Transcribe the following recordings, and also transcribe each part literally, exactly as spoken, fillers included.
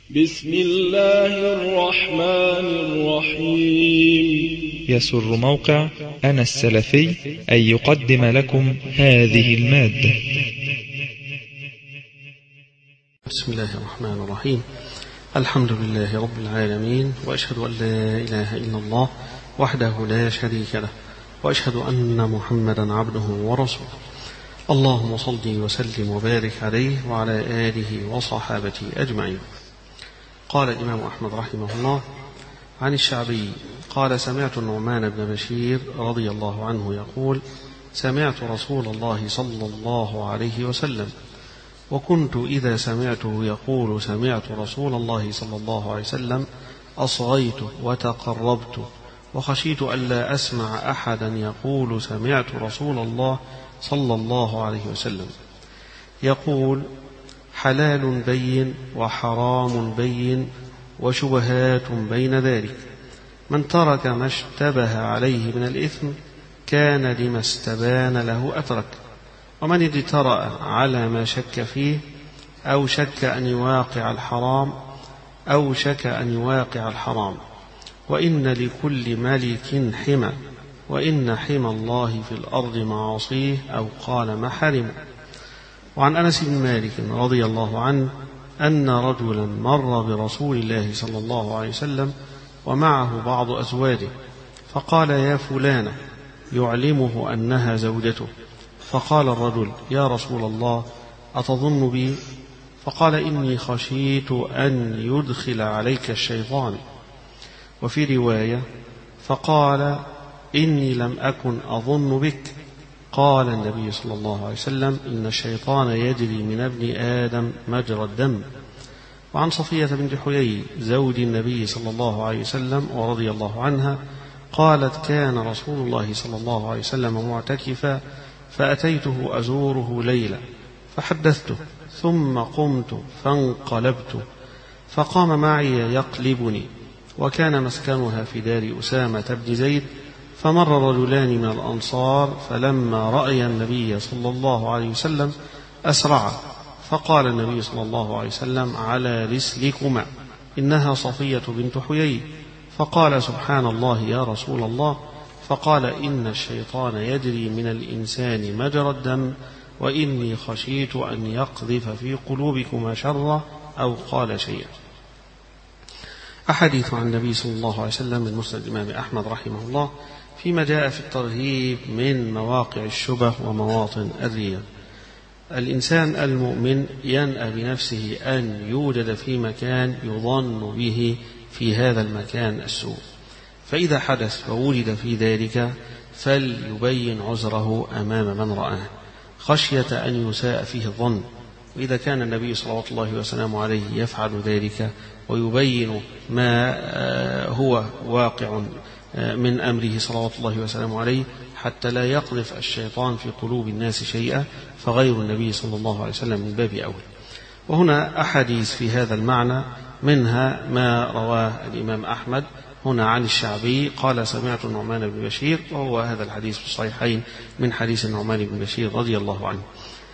بسم الله الرحمن الرحيم. يسر موقع أنا السلفي أن يقدم لكم هذه المادة. بسم الله الرحمن الرحيم. الحمد لله رب العالمين، وأشهد أن لا إله إلا الله وحده لا شريك له، وأشهد أن محمدا عبده ورسوله. اللهم صل وسلم وبارك عليه وعلى آله وصحابته أجمعين. قال الإمام أحمد رحمه الله عن الشعبي قال: سمعت النعمان بن بشير رضي الله عنه يقول: سمعت رسول الله صلى الله عليه وسلم، وكنت إذا سمعته يقول سمعت رسول الله صلى الله عليه وسلم أصغيت وتقربت، وخشيت ألا أسمع أحدا يقول سمعت رسول الله صلى الله عليه وسلم يقول: حلال بين وحرام بين وشبهات بين ذلك، من ترك ما اشتبه عليه من الإثم كان لما استبان له أترك، ومن اجترأ على ما شك فيه أو شك أن يواقع الحرام أو شك أن يواقع الحرام. وإن لكل ملك حمى، وإن حمى الله في الأرض معاصيه أو قال محارم. وعن أنس بن مالك رضي الله عنه أن رجلا مر برسول الله صلى الله عليه وسلم ومعه بعض أزواجه، فقال: يا فلانة، يعلمه أنها زوجته. فقال الرجل: يا رسول الله، أتظن بي؟ فقال: إني خشيت أن يدخل عليك الشيطان. وفي رواية: فقال: إني لم أكن أظن بك. قال النبي صلى الله عليه وسلم: إن الشيطان يجري من ابن آدم مجرى الدم. وعن صفية بنت حيي زوج النبي صلى الله عليه وسلم ورضي الله عنها قالت: كان رسول الله صلى الله عليه وسلم معتكفا، فأتيته أزوره ليلة فحدثته، ثم قمت فانقلبت، فقام معي يقلبني، وكان مسكنها في دار أسامة بن زيد. فمر رجلان من الأنصار، فلما رأي النبي صلى الله عليه وسلم أسرعا، فقال النبي صلى الله عليه وسلم: على رسلكما، إنها صفية بنت حيي. فقال: سبحان الله يا رسول الله. فقال: إن الشيطان يجري من الإنسان مجرى الدم، وإني خشيت أن يقذف في قلوبكما شرا أو قال شيئا. أحاديث عن النبي صلى الله عليه وسلم من مسند الإمام أحمد رحمه الله فيما جاء في الترهيب من مواقع الشبه ومواطن الرياء. الإنسان المؤمن ينأى بنفسه أن يوجد في مكان يظن به في هذا المكان السوء، فإذا حدث ووجد في ذلك فليبين عذره أمام من رآه خشية أن يساء فيه الظن. وإذا كان النبي صلى الله عليه وسلم عليه يفعل ذلك ويبين ما هو واقع من أمره صلى الله وسلم عليه حتى لا يقذف الشيطان في قلوب الناس شيئا، فغير النبي صلى الله عليه وسلم من باب أول. وهنا أحاديث في هذا المعنى، منها ما رواه الإمام أحمد هنا عن الشعبي قال: سمعت النعمان بن بشير، وهو هذا الحديث في الصحيحين من حديث النعمان بن بشير رضي الله عنه.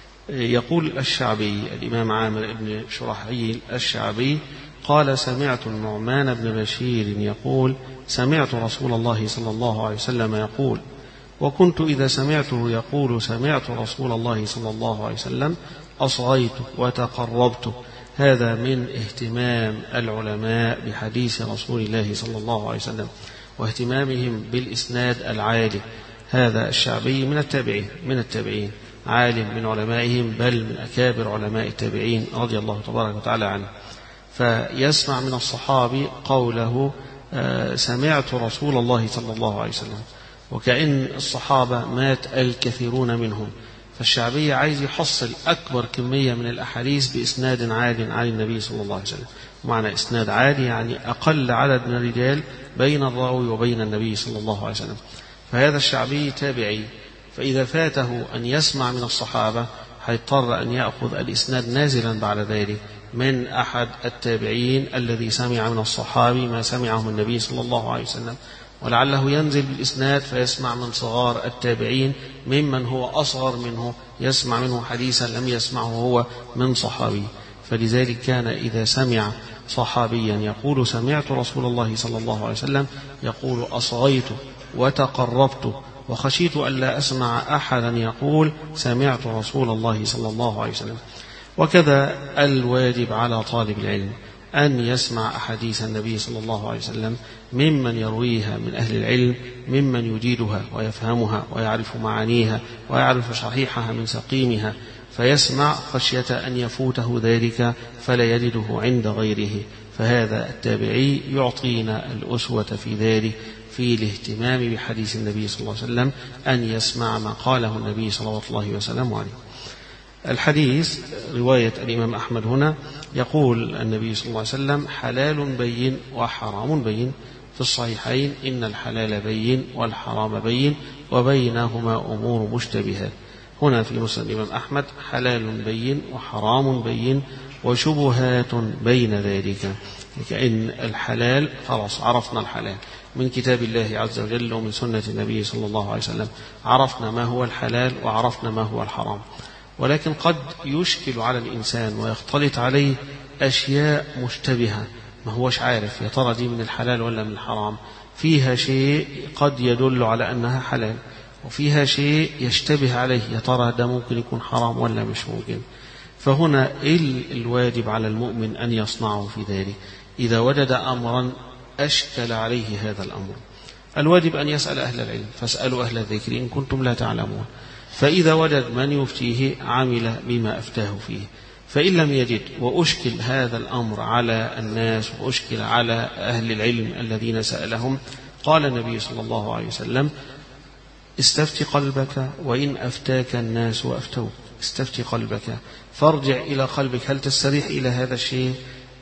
يقول الشعبي الإمام عامر بن شرحيل الشعبي قال: سمعت النعمان بن بشير يقول: سمعت رسول الله صلى الله عليه وسلم يقول، وكنت إذا سمعته يقول سمعت رسول الله صلى الله عليه وسلم أصغيت وتقربت. هذا من اهتمام العلماء بحديث رسول الله صلى الله عليه وسلم واهتمامهم بالإسناد العالي. هذا الشعبي من التابعين من التابعين عالم من علمائهم، بل من أكابر علماء التابعين رضي الله تبارك وتعالى عنه. فيسمع من الصحابي قوله سمعت رسول الله صلى الله عليه وسلم، وكأن الصحابة مات الكثيرون منهم، فالشعبي عايز يحصل أكبر كمية من الأحاديث بإسناد عال عن النبي صلى الله عليه وسلم. ومعنى إسناد عالي يعني أقل عدد من الرجال بين الراوي وبين النبي صلى الله عليه وسلم. فهذا الشعبي تابعي، فإذا فاته أن يسمع من الصحابة هيضطر أن يأخذ الإسناد نازلا بعد ذلك من أحد التابعين الذي سمع من الصحابي ما سمعه من النبي صلى الله عليه وسلم، ولعله ينزل بالإسناد فيسمع من صغار التابعين ممن هو أصغر منه، يسمع منه حديثا لم يسمعه هو من صحابي. فلذلك كان إذا سمع صحابيا يقول سمعت رسول الله صلى الله عليه وسلم يقول أصغيت وتقربت وخشيت ألا أسمع أحدا يقول سمعت رسول الله صلى الله عليه وسلم. وكذا الواجب على طالب العلم أن يسمع أحاديث النبي صلى الله عليه وسلم ممن يرويها من أهل العلم، ممن يجيدها ويفهمها ويعرف معانيها ويعرف صحيحها من سقيمها، فيسمع خشية أن يفوته ذلك فلا يجده عند غيره. فهذا التابعي يعطينا الأسوة في ذلك، في الاهتمام بحديث النبي صلى الله عليه وسلم، أن يسمع ما قاله النبي صلى الله عليه وسلم عليه. الحديث رواية الإمام أحمد هنا يقول النبي صلى الله عليه وسلم حلال بين وحرام بين، في الصحيحين إن الحلال بين والحرام بين وبينهما أمور مشتبهات. هنا في مسند الإمام أحمد حلال بين وحرام بين وشبهات بين ذلك، كأن الحلال خلاص عرفنا الحلال من كتاب الله عز وجل ومن سنة النبي صلى الله عليه وسلم، عرفنا ما هو الحلال وعرفنا ما هو الحرام. ولكن قد يشكل على الإنسان ويختلط عليه أشياء مشتبهة، ما هوش عارف يا ترى دي من الحلال ولا من الحرام، فيها شيء قد يدل على أنها حلال وفيها شيء يشتبه عليه يا ترى ده ممكن يكون حرام ولا مش ممكن. فهنا الواجب على المؤمن أن يصنعه في ذلك. إذا وجد أمرا أشكل عليه هذا الأمر، الواجب أن يسأل أهل العلم، فاسألوا أهل الذكر إن كنتم لا تعلمون. فإذا وجد من يفتيه عمل بما أفتاه فيه، فإن لم يجد وأشكل هذا الأمر على الناس وأشكل على أهل العلم الذين سألهم، قال النبي صلى الله عليه وسلم استفت قلبك وإن أفتاك الناس وأفتوك. استفت قلبك، فارجع إلى قلبك، هل تستريح إلى هذا الشيء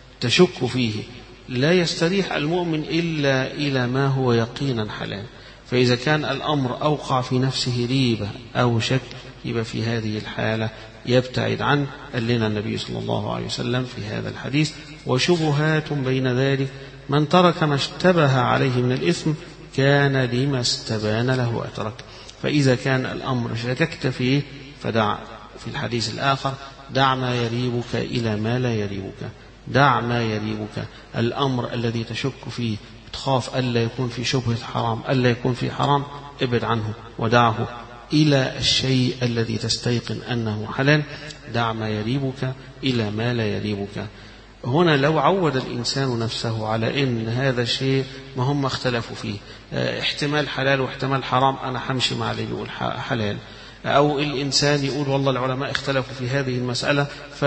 تشك فيه؟ لا يستريح المؤمن إلا إلى ما هو يقينا حلال. فإذا كان الأمر أوقع في نفسه ريبة أو شك، يبقى في هذه الحالة يبتعد عنه. قال لنا النبي صلى الله عليه وسلم في هذا الحديث وشبهات بين ذلك، من ترك ما اشتبه عليه من الإثم كان لما استبان له أترك. فإذا كان الأمر شككت فيه فدع، في الحديث الآخر دع ما يريبك إلى ما لا يريبك، دع ما يريبك. الأمر الذي تشك فيه تخاف ألا يكون في شبهة حرام، ألا يكون في حرام، ابعد عنه ودعه إلى الشيء الذي تستيقن أنه حلال. دع ما يريبك إلى ما لا يريبك. هنا لو عود الإنسان نفسه على إن هذا الشيء ما هم اختلفوا فيه، احتمال حلال واحتمال حرام، أنا همشي مع اللي يقول حلال، أو الإنسان يقول والله العلماء اختلفوا في هذه المسألة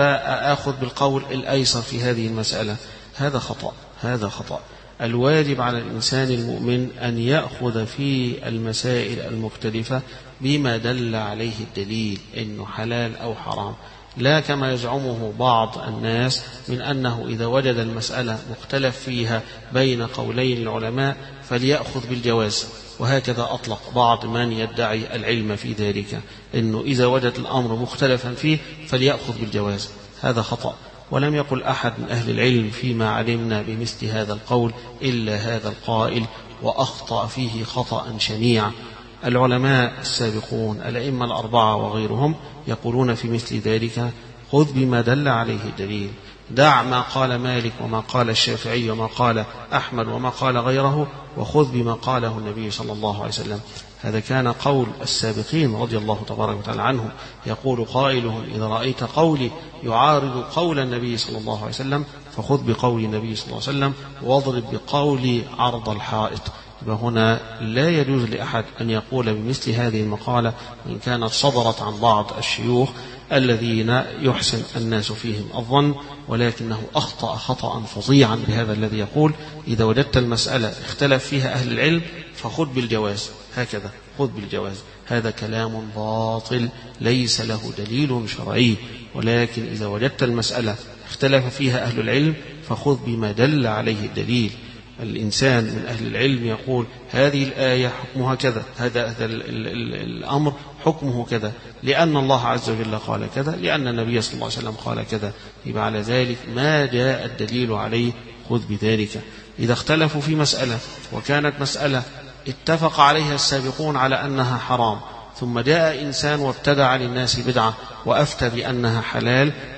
فأخذ بالقول الأيسر في هذه المسألة، هذا خطأ، هذا خطأ. الواجب على الإنسان المؤمن أن يأخذ في المسائل المختلفة بما دل عليه الدليل إنه حلال أو حرام، لا كما يزعمه بعض الناس من أنه إذا وجد المسألة مختلف فيها بين قولين العلماء فليأخذ بالجواز. وهكذا أطلق بعض من يدعي العلم في ذلك، إنه إذا وجد الأمر مختلفا فيه فليأخذ بالجواز، هذا خطأ. ولم يقل أحد من أهل العلم فيما علمنا بمثل هذا القول إلا هذا القائل، وأخطأ فيه خطأ شنيعا. العلماء السابقون الأئمة الأربعة وغيرهم يقولون في مثل ذلك خذ بما دل عليه الدليل، دع ما قال مالك وما قال الشافعي وما قال أحمد وما قال غيره، وخذ بما قاله النبي صلى الله عليه وسلم. هذا كان قول السابقين رضي الله تبارك وتعالى عنهم. يقول قائلهم إذا رأيت قولي يعارض قول النبي صلى الله عليه وسلم فخذ بقول النبي صلى الله عليه وسلم واضرب بقولي عرض الحائط. فهنا لا يجوز لأحد أن يقول بمثل هذه المقالة إن كانت صدرت عن بعض الشيوخ الذين يحسن الناس فيهم الظن، ولكنه أخطأ خطأ فظيعا بهذا الذي يقول إذا وجدت المسألة اختلف فيها أهل العلم فخذ بالجواز، هكذا خذ بالجواز. هذا كلام باطل ليس له دليل شرعي. ولكن إذا وجدت المسألة اختلف فيها أهل العلم فخذ بما دل عليه الدليل. الإنسان من أهل العلم يقول هذه الآية حكمها كذا، هذا, هذا الأمر حكمه كذا، لأن الله عز وجل قال كذا، لأن النبي صلى الله عليه وسلم قال كذا، يبقى على ذلك ما جاء الدليل عليه خذ بذلك. إذا اختلفوا في مسألة وكانت مسألة اتفق عليها السابقون على أنها حرام، ثم جاء إنسان وابتدع للناس بدعة وأفتى بأنها حلال،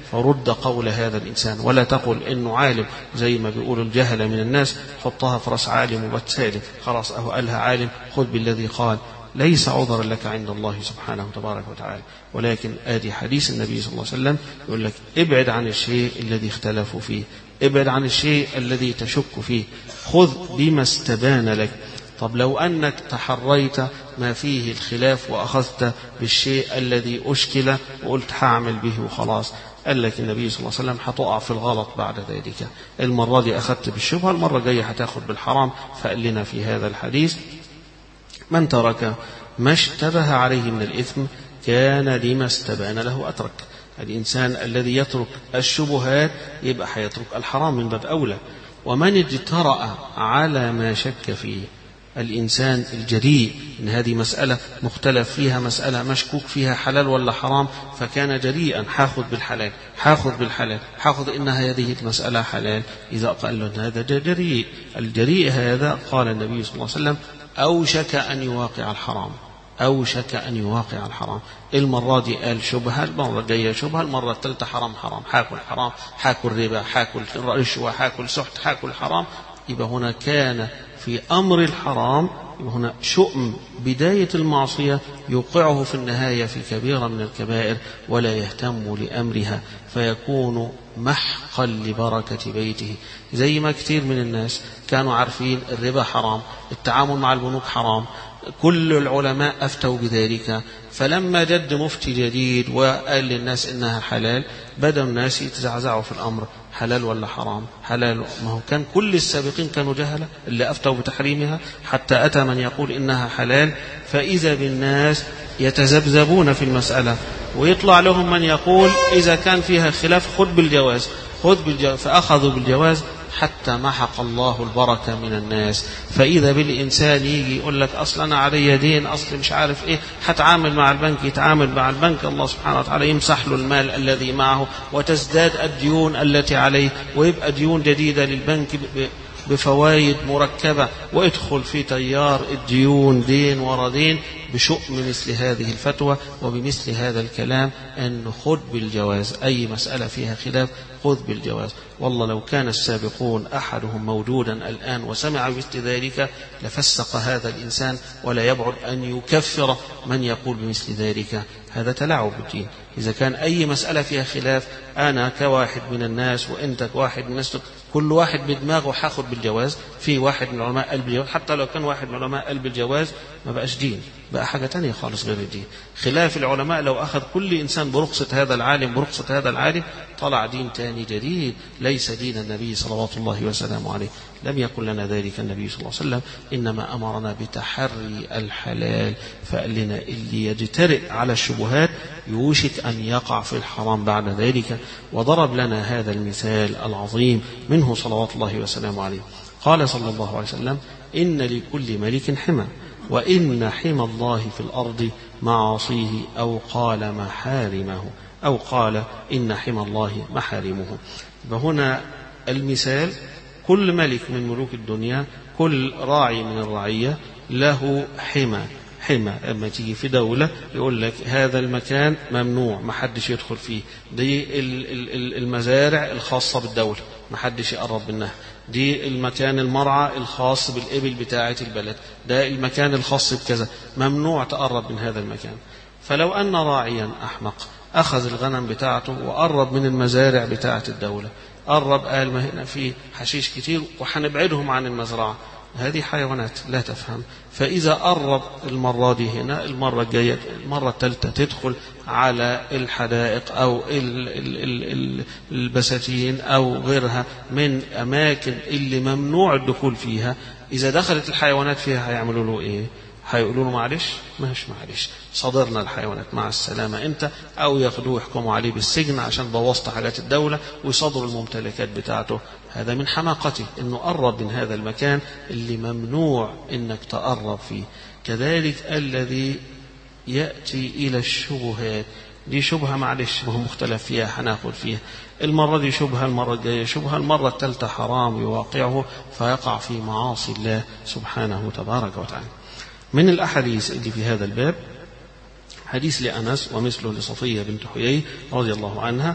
فرد قول هذا الإنسان، ولا تقل إنه عالم زي ما بيقولوا الجهل من الناس، حطها في رأس عالم وبتسالم خلاص أهو قالها عالم خذ بالذي قال. ليس عذرا لك عند الله سبحانه تبارك وتعالى، ولكن آدي حديث النبي صلى الله عليه وسلم يقول لك ابعد عن الشيء الذي اختلفوا فيه، ابعد عن الشيء الذي تشك فيه، خذ بما استبان لك. طب لو أنك تحريت ما فيه الخلاف وأخذت بالشيء الذي أشكل وقلت هعمل به وخلاص، قال لك النبي صلى الله عليه وسلم هتقع في الغلط بعد ذلك. المرة دي أخذت بالشبهة، المرة الجاية هتاخد بالحرام. فقال لنا في هذا الحديث من ترك ما اشتبه عليه من الإثم كان لما استبان له أترك. الإنسان الذي يترك الشبهات يبقى هيترك الحرام من باب أولى. ومن اجترأ على ما شك فيه، الإنسان الجريء إن هذه مسألة مختلف فيها، مسألة مشكوك فيها حلال ولا حرام، فكان جريئا حاخذ بالحلال حاخذ بالحلال حاخذ إن هذه المسألة حلال. إذا قال له هذا جريء، الجريء هذا قال النبي صلى الله عليه وسلم أوشك أن يواقع الحرام، أوشك أن يواقع الحرام. المرة دي قال شبهة، المرة الجاية شبهة، المرة الثالثة حرام حرام، حاكل حرام، حاكل ربا، حاكل رشوة، حاكل سحت، حاكل حرام. يبقى هنا كان في أمر الحرام، يبقى هنا شؤم بداية المعصية يوقعه في النهاية في كبيرة من الكبائر ولا يهتم لأمرها، فيكون محقا لبركة بيته. زي ما كثير من الناس كانوا عارفين الربا حرام، التعامل مع البنوك حرام، كل العلماء أفتوا بذلك، فلما جد مفتي جديد وقال للناس إنها حلال بدأ الناس يتزعزعوا في الأمر، حلال ولا حرام؟ حلال. ما هو كان كل السابقين كانوا جهلة اللي أفتوا بتحريمها، حتى أتى من يقول إنها حلال، فإذا بالناس يتذبذبون في المسألة، ويطلع لهم من يقول إذا كان فيها خلاف خذ بالجواز خذ بالجواز، فأخذوا بالجواز حتى محق الله البركة من الناس. فإذا بالإنسان يجي يقول لك أصلا أنا علي دين، أصل مش عارف إيه، هتعامل مع البنك، يتعامل مع البنك، الله سبحانه وتعالى يمسح له المال الذي معه وتزداد الديون التي عليه، ويبقى ديون جديدة للبنك بفوائد مركبة، وادخل في تيار الديون دين ورا دين بشؤم مثل هذه الفتوى وبمثل هذا الكلام أن خذ بالجواز. أي مسألة فيها خلاف خذ بالجواز. والله لو كان السابقون أحدهم موجودا الآن وسمع مثل ذلك لفسق هذا الإنسان، ولا يبعد أن يكفر من يقول بمثل ذلك. هذا تلاعب بالدين. إذا كان أي مسألة فيها خلاف، أنا كواحد من الناس وأنت كواحد من الناس، كل واحد بدماغه حاخد بالجواز. في واحد من العلماء قال بالجواز، حتى لو كان واحد من العلماء قال بالجواز ما بقاش دين، بقى حاجة تانية خالص غير الدين. خلاف العلماء لو أخذ كل إنسان برخصة هذا العالم برخصة هذا العالم طلع دين تاني جديد ليس دين النبي صلوات الله وسلامه عليه. لم يكن لنا ذلك النبي صلى الله عليه وسلم، إنما أمرنا بتحري الحلال. فقال لنا اللي يجترئ على الشبهات يوشك أن يقع في الحرام بعد ذلك. وضرب لنا هذا المثال العظيم منه صلوات الله وسلامه عليه. قال صلى الله عليه وسلم إن لكل ملك حمى، وإن حمى الله في الأرض معاصيه، أو قال محارمه، أو قال إن حمى الله محارمه. فهنا المثال كل ملك من ملوك الدنيا، كل راعي من الرعية له حمى. حمى أما تيجي في دولة يقول لك هذا المكان ممنوع ما حدش يدخل فيه، دي المزارع الخاصة بالدولة ما حدش يقرب منها، دي المكان المرعى الخاص بالإبل بتاعة البلد، ده المكان الخاص بكذا، ممنوع تقرب من هذا المكان. فلو أن راعيا أحمق أخذ الغنم بتاعته وقرب من المزارع بتاعة الدولة، قرب قال ما هنا في حشيش كتير وحنبعدهم عن المزرعة، هذه حيوانات لا تفهم. فإذا قرب المرة دي هنا، المرة الجاية المرة الثالثة تدخل على الحدائق أو البساتين أو غيرها من أماكن اللي ممنوع الدخول فيها، إذا دخلت الحيوانات فيها هيعملوا له إيه؟ هيقولوا له معلش ماهش معلش صدرنا الحيوانات مع السلامة أنت، أو ياخدوه يحكموا عليه بالسجن عشان بوظت حاجات الدولة ويصدروا الممتلكات بتاعته. هذا من حماقته إنه قرب من هذا المكان اللي ممنوع إنك تقرب فيه. كذلك الذي يأتي إلى الشبهات، دي شبهة معلش ما هو مختلف فيها هناخد فيها، المرة دي شبهة، المرة الجاية شبهة، المرة الثالثة حرام يواقعه فيقع في معاصي الله سبحانه تبارك وتعالى. من الأحاديث اللي في هذا الباب حديث لأنس ومثله لصفية بنت حيي رضي الله عنها،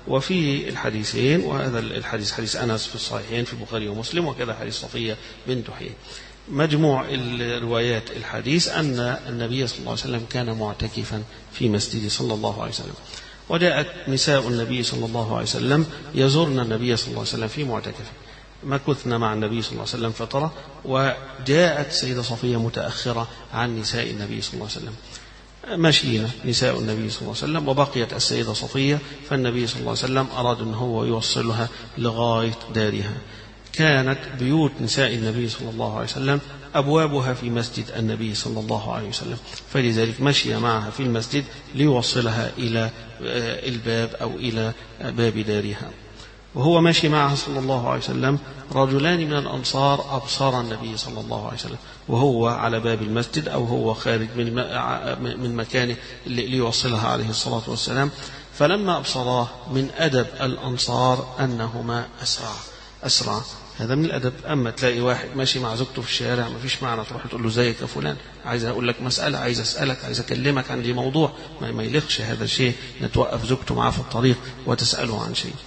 وفي الحديثين، وهذا الحديث حديث أنس في الصحيحين في البخاري ومسلم، وكذا حديث صفية بنت حيي. مجموع الروايات الحديث أن النبي صلى الله عليه وسلم كان معتكفا في مسجده صلى الله عليه وسلم، وجاءت نساء النبي صلى الله عليه وسلم يزورن النبي صلى الله عليه وسلم في معتكفه، مكثنا مع النبي صلى الله عليه وسلم فترة، وجاءت سيدة صفية متأخرة عن نساء النبي صلى الله عليه وسلم. مشينا نساء النبي صلى الله عليه وسلم وبقيت السيدة صفية، فالنبي صلى الله عليه وسلم أراد أن هو يوصلها لغاية دارها. كانت بيوت نساء النبي صلى الله عليه وسلم أبوابها في مسجد النبي صلى الله عليه وسلم، فلذلك مشي معها في المسجد ليوصلها إلى الباب أو إلى باب دارها. وهو ماشي معها صلى الله عليه وسلم رجلان من الأنصار أبصار النبي صلى الله عليه وسلم وهو على باب المسجد أو هو خارج من من مكانه ليوصلها عليه الصلاة والسلام، فلما أبصراه من أدب الأنصار أنهما أسرع أسرع هذا من الأدب. أما تلاقي واحد ماشي مع زوجته في الشارع ما فيش معنى تروح تقول له زيك يا فلان، عايز أقول لك مسألة، عايز أسألك، عايز أكلمك عن دي موضوع، ما يليقش هذا الشيء نتوقف زوجته معاه في الطريق وتسأله عن شيء.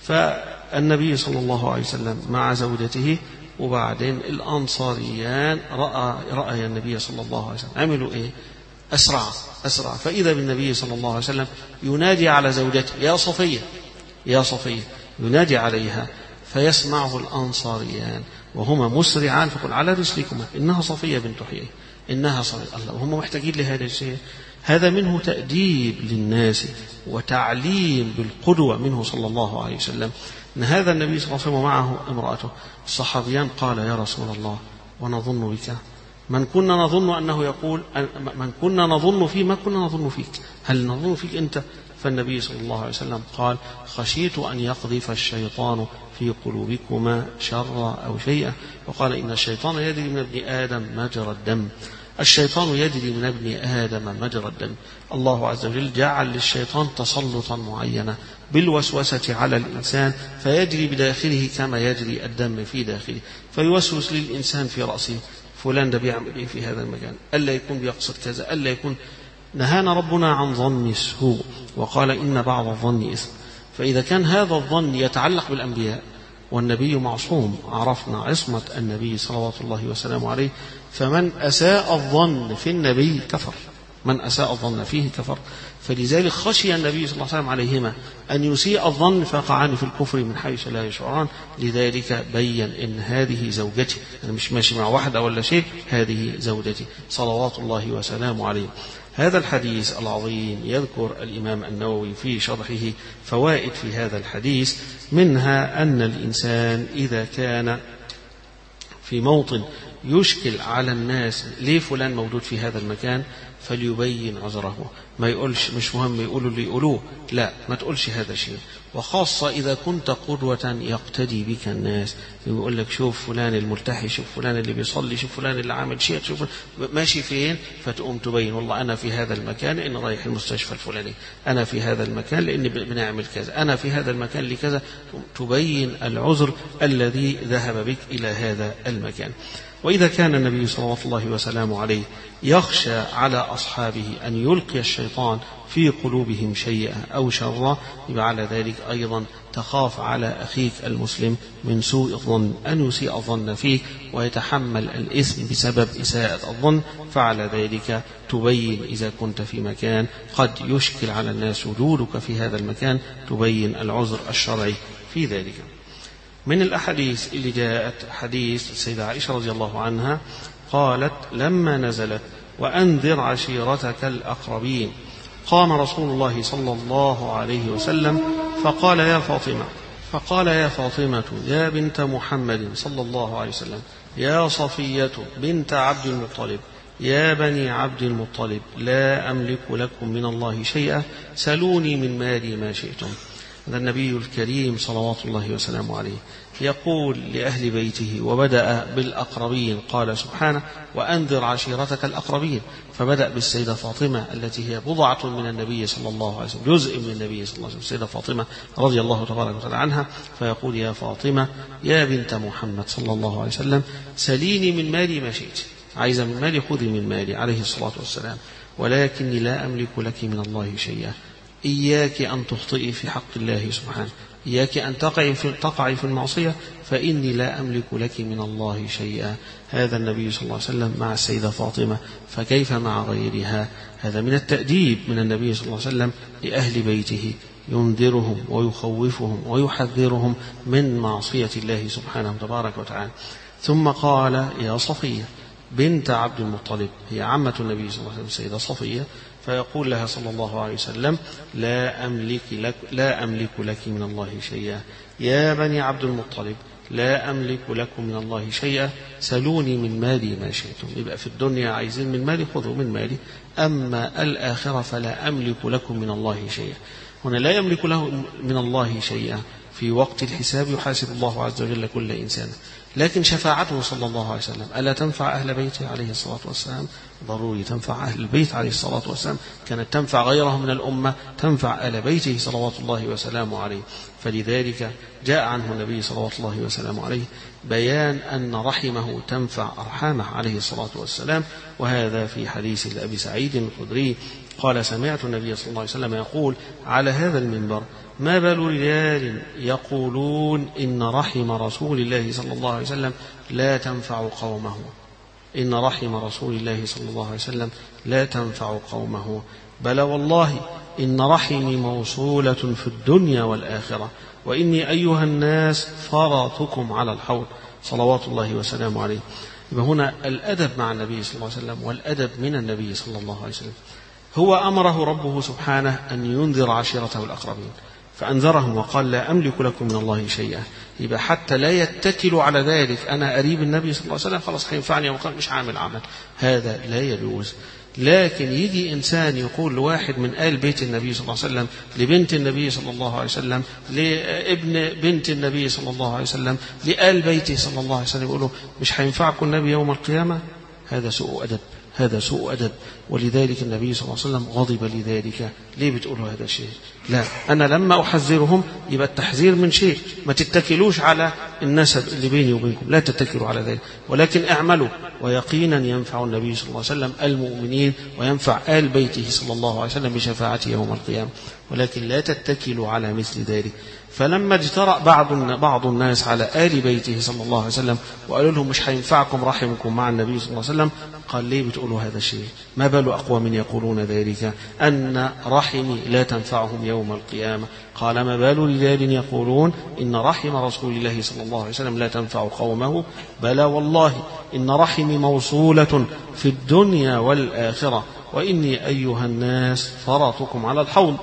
فالنبي صلى الله عليه وسلم مع زوجته، وبعدين الأنصاريان رأى رأى النبي صلى الله عليه وسلم عملوا إيه؟ أسرع أسرع فإذا بالنبي صلى الله عليه وسلم ينادي على زوجته يا صفية يا صفية، ينادي عليها، فيسمعه الأنصاريان وهما مسرعان فقل على رسلكما إنها صفية بنت حيي إنها صفية. الله، وهم محتاجين لهذا الشيء. هذا منه تأديب للناس وتعليم بالقدوة منه صلى الله عليه وسلم. أن هذا النبي صلى الله عليه وسلم معه امرأته. الصحابيان قال يا رسول الله ونظن بك، من كنا نظن أنه يقول من كنا نظن فيه ما كنا نظن فيك، هل نظن فيك أنت؟ فالنبي صلى الله عليه وسلم قال خشيت أن يقذف الشيطان في قلوبكما شر أو شيئا، وقال إن الشيطان يجري من ابن آدم مجرى الدم، الشيطان يجري من ابن آدم مجرى الدم. الله عز وجل جعل للشيطان تسلطا معينا بالوسوسة على الإنسان، فيجري بداخله كما يجري الدم في داخله، فيوسوس للإنسان في رأسه فلان ده بيعمل إيه في هذا المكان، ألا يكون بيقصد كذا، ألا يكون. نهانا ربنا عن ظن السوء وقال إن بعض الظن إثم، فإذا كان هذا الظن يتعلق بالأنبياء والنبي معصوم، عرفنا عصمة النبي صلوات الله وسلامه عليه، فمن أساء الظن في النبي كفر، من أساء الظن فيه كفر. فلذلك خشي النبي صلى الله عليه وسلم عليهما أن يسيء الظن فيقعان في الكفر من حيث لا يشعران، لذلك بين إن هذه زوجتي، أنا مش ماشي مع واحدة ولا شيء، هذه زوجتي صلوات الله وسلامه عليه. هذا الحديث العظيم يذكر الإمام النووي في شرحه فوائد في هذا الحديث، منها أن الإنسان إذا كان في موطن يشكل على الناس ليه فلان موجود في هذا المكان فليبين عذره، ما يقولش مش مهم يقولوا اللي يقولوه، لا ما تقولش هذا الشيء. وخاصة إذا كنت قدوة يقتدي بك الناس، يقول لك شوف فلان الملتحي، شوف فلان اللي بيصلي، شوف فلان اللي عامل شيء، شوف ماشي فين، فتقوم تبين والله أنا في هذا المكان إن رايح المستشفى الفلاني، أنا في هذا المكان لأن بنعمل كذا، أنا في هذا المكان لكذا، تبين العذر الذي ذهب بك إلى هذا المكان. وإذا كان النبي صلى الله وسلامه عليه يخشى على أصحابه أن يلقي الشيطان في قلوبهم شيئا أو شرا، يبقى على ذلك أيضا تخاف على أخيك المسلم من سوء الظن، أن يسيء الظن فيك ويتحمل الإثم بسبب إساءة الظن، فعلى ذلك تبين إذا كنت في مكان قد يشكل على الناس وجودك في هذا المكان، تبين العذر الشرعي في ذلك. من الأحاديث اللي جاءت حديث السيدة عائشة رضي الله عنها قالت لما نزلت وأنذر عشيرتك الأقربين قام رسول الله صلى الله عليه وسلم فقال يا فاطمة فقال يا فاطمة يا بنت محمد صلى الله عليه وسلم يا صفية بنت عبد المطلب يا بني عبد المطلب لا أملك لكم من الله شيئا سلوني من مالي ما شئتم. هذا النبي الكريم صلوات الله وسلامه عليه يقول لأهل بيته، وبدأ بالأقربين، قال سبحانه وأنذر عشيرتك الأقربين، فبدأ بالسيدة فاطمة التي هي بضعة من النبي صلى الله عليه وسلم، جزء من النبي صلى الله عليه وسلم، السيدة فاطمة رضي الله تبارك وتعالى عنها، فيقول يا فاطمة يا بنت محمد صلى الله عليه وسلم سليني من مالي ما شئت، عايزة من مالي خذي من مالي عليه الصلاة والسلام، ولكني لا أملك لك من الله شيئا. إياك أن تخطئي في حق الله سبحانه، إياك أن تقعي في, تقعي في المعصية، فإني لا أملك لك من الله شيئا. هذا النبي صلى الله عليه وسلم مع السيدة فاطمة، فكيف مع غيرها؟ هذا من التأديب من النبي صلى الله عليه وسلم لأهل بيته، ينذرهم ويخوفهم ويحذرهم من معصية الله سبحانه تبارك وتعالى. ثم قال يا صفية بنت عبد المطلب، هي عمة النبي صلى الله عليه وسلم السيدة صفية، فيقول لها صلى الله عليه وسلم لا أملك لك, لا أملك لك من الله شيئا. يا بني عبد المطلب لا أملك لكم من الله شيئا، سلوني من مالي ما شئتم. يبقى في الدنيا عايزين من مالي خذوا من مالي، أما الآخرة فلا أملك لكم من الله شيئا. هنا لا يملك له من الله شيئا، في وقت الحساب يحاسب الله عز وجل كل إنسان، لكن شفاعته صلى الله عليه وسلم ألا تنفع أهل بيته عليه الصلاة والسلام؟ ضروري تنفع أهل البيت عليه الصلاة والسلام، كانت تنفع غيره من الأمة، تنفع أهل بيته صلوات الله وسلامه عليه. فلذلك جاء عنه النبي صلوات الله وسلامه عليه بيان أن رحمه تنفع أرحامه عليه الصلاة والسلام. وهذا في حديث أبي سعيد الخدري قال سمعت النبي صلى الله عليه وسلم يقول على هذا المنبر ما بال رجال يقولون إن رحم رسول الله صلى الله عليه وسلم لا تنفع قومه، إن رحم رسول الله صلى الله عليه وسلم لا تنفع قومه، بل والله إن رحمي موصولة في الدنيا والآخرة، وإني أيها الناس فرطكم على الحوض صلوات الله وسلامه عليه. هنا الأدب مع النبي صلى الله عليه وسلم والأدب من النبي صلى الله عليه وسلم. هو أمره ربه سبحانه أن ينذر عشيرته الأقربين، فأنذرهم وقال لا أملك لكم من الله شيئا. يبقى حتى لا يتكلوا على ذلك، أنا قريب النبي صلى الله عليه وسلم خلاص هينفعني يوم القيامة مش عامل عمل، هذا لا يجوز. لكن يجي إنسان يقول لواحد من آل بيت النبي صلى الله عليه وسلم، لبنت النبي صلى الله عليه وسلم، لابن بنت النبي صلى الله عليه وسلم، لآل بيته صلى الله عليه وسلم، يقول له مش هينفعكم النبي يوم القيامة، هذا سوء أدب، هذا سوء أدب. ولذلك النبي صلى الله عليه وسلم غضب لذلك. ليه بتقولوا هذا الشيء؟ لا، أنا لما أحذرهم يبقى التحذير من شيء، ما تتكلوش على النسب اللي بيني وبينكم، لا تتكلوا على ذلك، ولكن اعملوا، ويقينا ينفع النبي صلى الله عليه وسلم المؤمنين وينفع آل بيته صلى الله عليه وسلم بشفاعته يوم القيامة، ولكن لا تتكلوا على مثل ذلك. فلما اجترأ بعض بعض الناس على آل بيته صلى الله عليه وسلم وقالوا لهم مش هينفعكم رحمكم مع النبي صلى الله عليه وسلم، قال ليه بتقولوا هذا الشيء؟ ما بال أقوام يقولون ذلك أن رحمي لا تنفعهم يوم القيامة؟ قال ما بال رجال يقولون إن رحم رسول الله صلى الله عليه وسلم لا تنفع قومه، بلى والله إن رحمي موصولة في الدنيا والآخرة، وإني أيها الناس فرطكم على الحوض.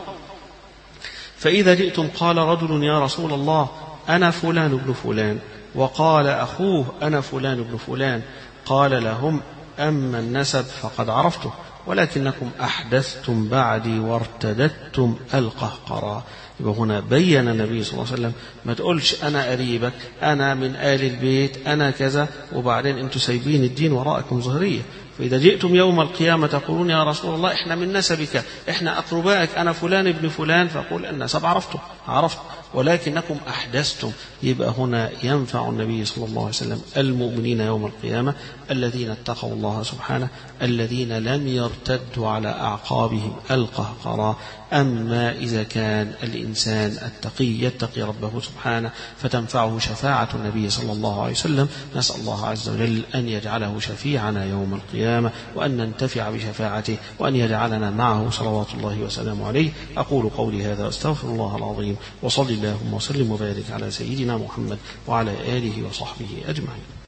فإذا جئتم قال رجل يا رسول الله أنا فلان ابن فلان، وقال أخوه أنا فلان ابن فلان، قال لهم أما النسب فقد عرفته، ولكنكم أحدثتم بعدي وارتدتم القهقرى. يبقى هنا بين النبي صلى الله عليه وسلم ما تقولش أنا قريبك، أنا من آل البيت، أنا كذا، وبعدين أنتم سايبين الدين وراءكم ظهرية. فإذا جئتم يوم القيامة تقولون يا رسول الله إحنا من نسبك، إحنا أقربائك، أنا فلان ابن فلان، فقول النسب عرفته عرفت، ولكنكم أحدثتم. يبقى هنا ينفع النبي صلى الله عليه وسلم المؤمنين يوم القيامة الذين اتقوا الله سبحانه، الذين لم يرتدوا على أعقابهم القهقرى. أما إذا كان الإنسان التقي يتقي ربه سبحانه فتنفعه شفاعة النبي صلى الله عليه وسلم، نسأل الله عز وجل أن يجعله شفيعنا يوم القيامة، وأن ننتفع بشفاعته، وأن يجعلنا معه صلوات الله وسلامه عليه. أقول قولي هذا أستغفر الله العظيم، وصلي اللهم وسلم وبارك على سيدنا محمد وعلى آله وصحبه أجمعين.